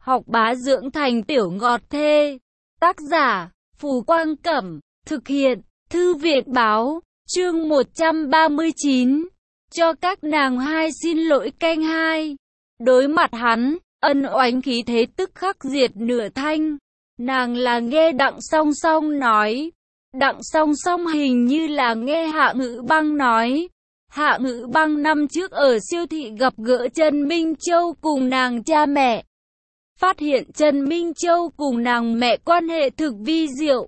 học bá dưỡng thành tiểu ngọt thê. Tác giả, Phù Quang Cẩm, thực hiện, Thư viện Báo, chương 139. Cho các nàng hai xin lỗi canh hai. Đối mặt hắn, Ân Oánh khí thế tức khắc diệt nửa thanh. Nàng là nghe Đặng Song Song nói. Đặng Song Song hình như là nghe Hạ Ngữ Băng nói. Hạ Ngữ Băng năm trước ở siêu thị gặp gỡ Trần Minh Châu cùng nàng cha mẹ. Phát hiện Trần Minh Châu cùng nàng mẹ quan hệ thực vi diệu.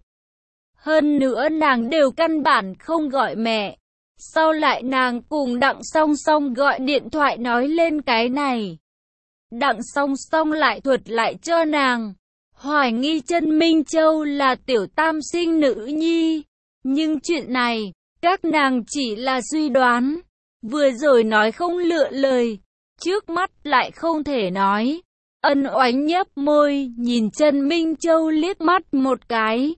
Hơn nữa nàng đều căn bản không gọi mẹ. Sau lại nàng cùng Đặng Song Song gọi điện thoại nói lên cái này. Đặng Song Song lại thuật lại cho nàng. Hoài nghi Trần Minh Châu là tiểu tam sinh nữ nhi. Nhưng chuyện này, các nàng chỉ là suy đoán. Vừa rồi nói không lựa lời. Trước mắt lại không thể nói. Ân Oánh nhấp môi, nhìn Trần Minh Châu liếc mắt một cái.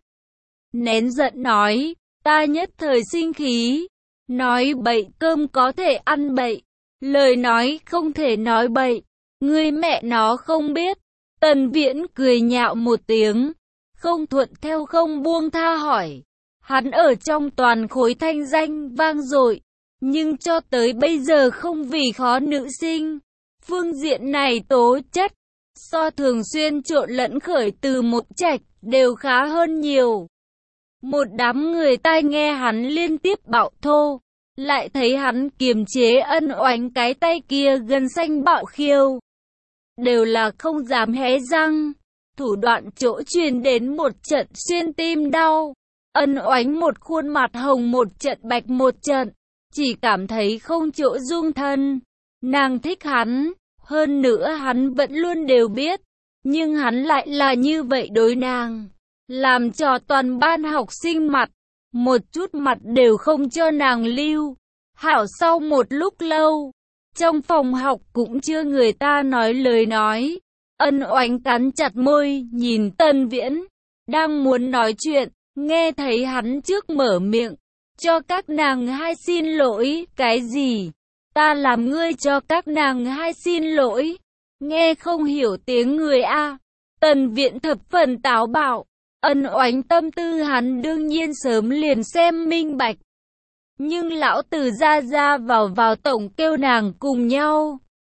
Nén giận nói, ta nhất thời sinh khí. Nói bậy cơm có thể ăn bậy. Lời nói không thể nói bậy. Người mẹ nó không biết. Tần Viễn cười nhạo một tiếng. Không thuận theo không buông tha hỏi. Hắn ở trong toàn khối thanh danh vang dội. Nhưng cho tới bây giờ không vì khó nữ sinh. Phương diện này tố chất. So thường xuyên trộn lẫn khởi từ một trạch đều khá hơn nhiều. Một đám người tai nghe hắn liên tiếp bạo thô. Lại thấy hắn kiềm chế Ân Oánh cái tay kia gần xanh bạo khiêu. Đều là không dám hé răng. Thủ đoạn chỗ truyền đến một trận xuyên tim đau. Ân Oánh một khuôn mặt hồng một trận bạch một trận. Chỉ cảm thấy không chỗ dung thân. Nàng thích hắn. Hơn nữa hắn vẫn luôn đều biết. Nhưng hắn lại là như vậy đối nàng. Làm cho toàn ban học sinh mặt. Một chút mặt đều không cho nàng lưu. Hảo sau một lúc lâu. Trong phòng học cũng chưa người ta nói lời nói. Ân Oánh cắn chặt môi nhìn Tần Viễn. Đang muốn nói chuyện. Nghe thấy hắn trước mở miệng. Cho các nàng hai xin lỗi. Cái gì? Ta làm ngươi cho các nàng hai xin lỗi. Nghe không hiểu tiếng người a. Tần Viễn thập phần táo bạo. Ân Oánh tâm tư hắn đương nhiên sớm liền xem minh bạch. Nhưng lão tử ra vào tổng kêu nàng cùng nhau.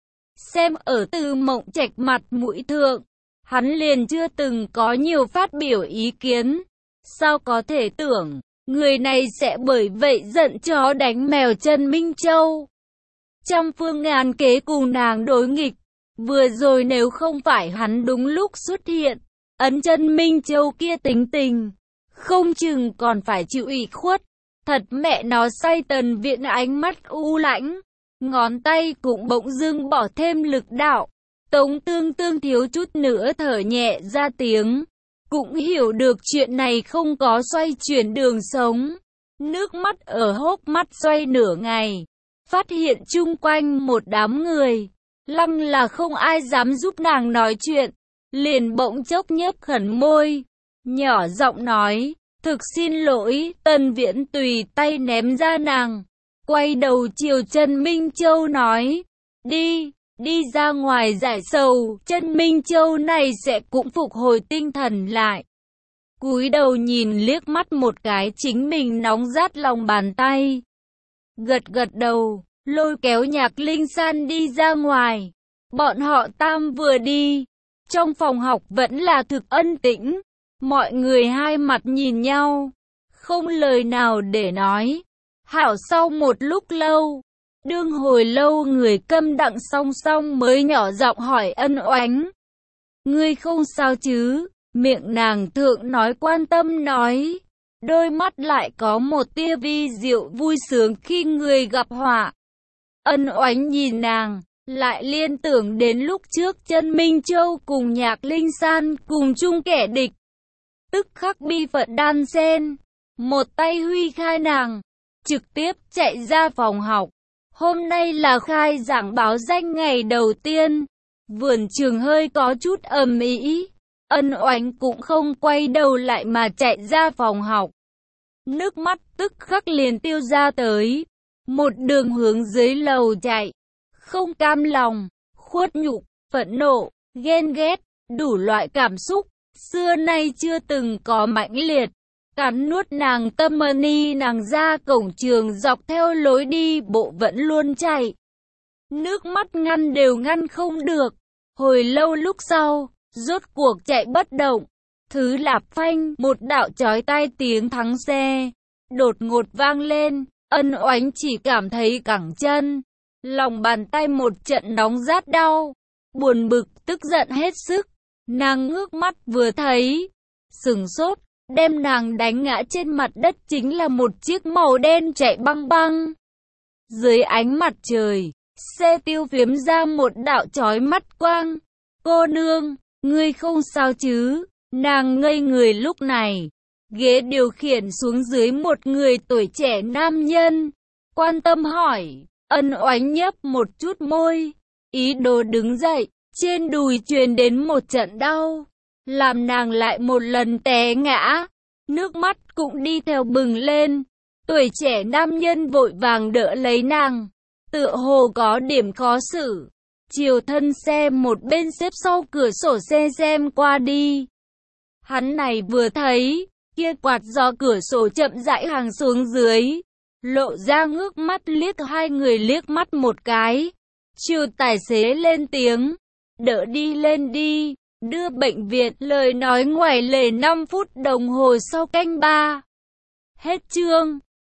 Xem ở Từ Mộng Trạch mặt mũi thượng. Hắn liền chưa từng có nhiều phát biểu ý kiến. Sao có thể tưởng, người này sẽ bởi vậy giận chó đánh mèo Trần Minh Châu. Trăm phương ngàn kế cùng nàng đối nghịch. Vừa rồi nếu không phải hắn đúng lúc xuất hiện, ấn Trần Minh Châu kia tính tình, không chừng còn phải chịu ủy khuất. Thật mẹ nó say. Tần Viễn ánh mắt u lãnh, ngón tay cũng bỗng dưng bỏ thêm lực đạo. Tống Tương Tương thiếu chút nữa thở nhẹ ra tiếng, cũng hiểu được chuyện này không có xoay chuyển đường sống. Nước mắt ở hốc mắt xoay nửa ngày, phát hiện chung quanh một đám người, lăng là không ai dám giúp nàng nói chuyện, liền bỗng chốc nhếch khẩn môi, nhỏ giọng nói, thực xin lỗi. Tần Viễn tùy tay ném ra nàng, quay đầu chiều Trần Minh Châu nói, đi ra ngoài giải sầu. Trần Minh Châu này sẽ cũng phục hồi tinh thần lại. Cúi đầu nhìn liếc mắt một cái chính mình nóng rát lòng bàn tay. Gật đầu, lôi kéo Nhạc Linh San đi ra ngoài. Bọn họ tam vừa đi. Trong phòng học vẫn là thực ân tĩnh. Mọi người hai mặt nhìn nhau. Không lời nào để nói. Hảo sau một lúc lâu. Đương hồi lâu người câm Đặng Song Song mới nhỏ giọng hỏi Ân Oánh. Ngươi không sao chứ? Miệng nàng thượng nói quan tâm nói. Đôi mắt lại có một tia vi diệu vui sướng khi người gặp họa. Ân Oánh nhìn nàng, lại liên tưởng đến lúc trước Trần Minh Châu cùng Nhạc Linh San cùng chung kẻ địch. Tức khắc bi phận đan xen. Một tay huy khai nàng, trực tiếp chạy ra phòng học. Hôm nay là khai giảng báo danh ngày đầu tiên. Vườn trường hơi có chút ầm ĩ. Ân Oánh cũng không quay đầu lại mà chạy ra phòng học. Nước mắt tức khắc liền tiêu ra tới. Một đường hướng dưới lầu chạy. Không cam lòng, khuất nhục, phẫn nộ, ghen ghét, đủ loại cảm xúc, xưa nay chưa từng có mãnh liệt. Cắn nuốt nàng Tâm Ni, nàng ra cổng trường dọc theo lối đi bộ vẫn luôn chảy. Nước mắt ngăn đều ngăn không được. Hồi lâu lúc sau, rốt cuộc chạy bất động. Thứ lạp phanh, một đạo chói tai tiếng thắng xe đột ngột vang lên. Ân Oánh chỉ cảm thấy cẳng chân, lòng bàn tay một trận nóng rát đau, buồn bực, tức giận hết sức. Nàng ngước mắt vừa thấy, sửng sốt, đem nàng đánh ngã trên mặt đất chính là một chiếc màu đen chạy băng băng. Dưới ánh mặt trời, xe tiêu phiếm ra một đạo chói mắt quang. Cô nương, ngươi không sao chứ? Nàng ngây người lúc này. Ghế điều khiển xuống dưới một người tuổi trẻ nam nhân. Quan tâm hỏi, Ân Oánh nhấp một chút môi. Ý đồ đứng dậy, trên đùi truyền đến một trận đau. Làm nàng lại một lần té ngã. Nước mắt cũng đi theo bừng lên. Tuổi trẻ nam nhân vội vàng đỡ lấy nàng. Tựa hồ có điểm khó xử. Chiều thân xe một bên xếp sau cửa sổ xe xem qua đi. Hắn này vừa thấy, kia quạt do cửa sổ chậm rãi hàng xuống dưới. Lộ ra ngước mắt liếc hai người liếc mắt một cái. Chiều tài xế lên tiếng. Đỡ đi lên đi, đưa bệnh viện. Lời nói ngoài lề 5 phút đồng hồ sau canh 3. Hết chương.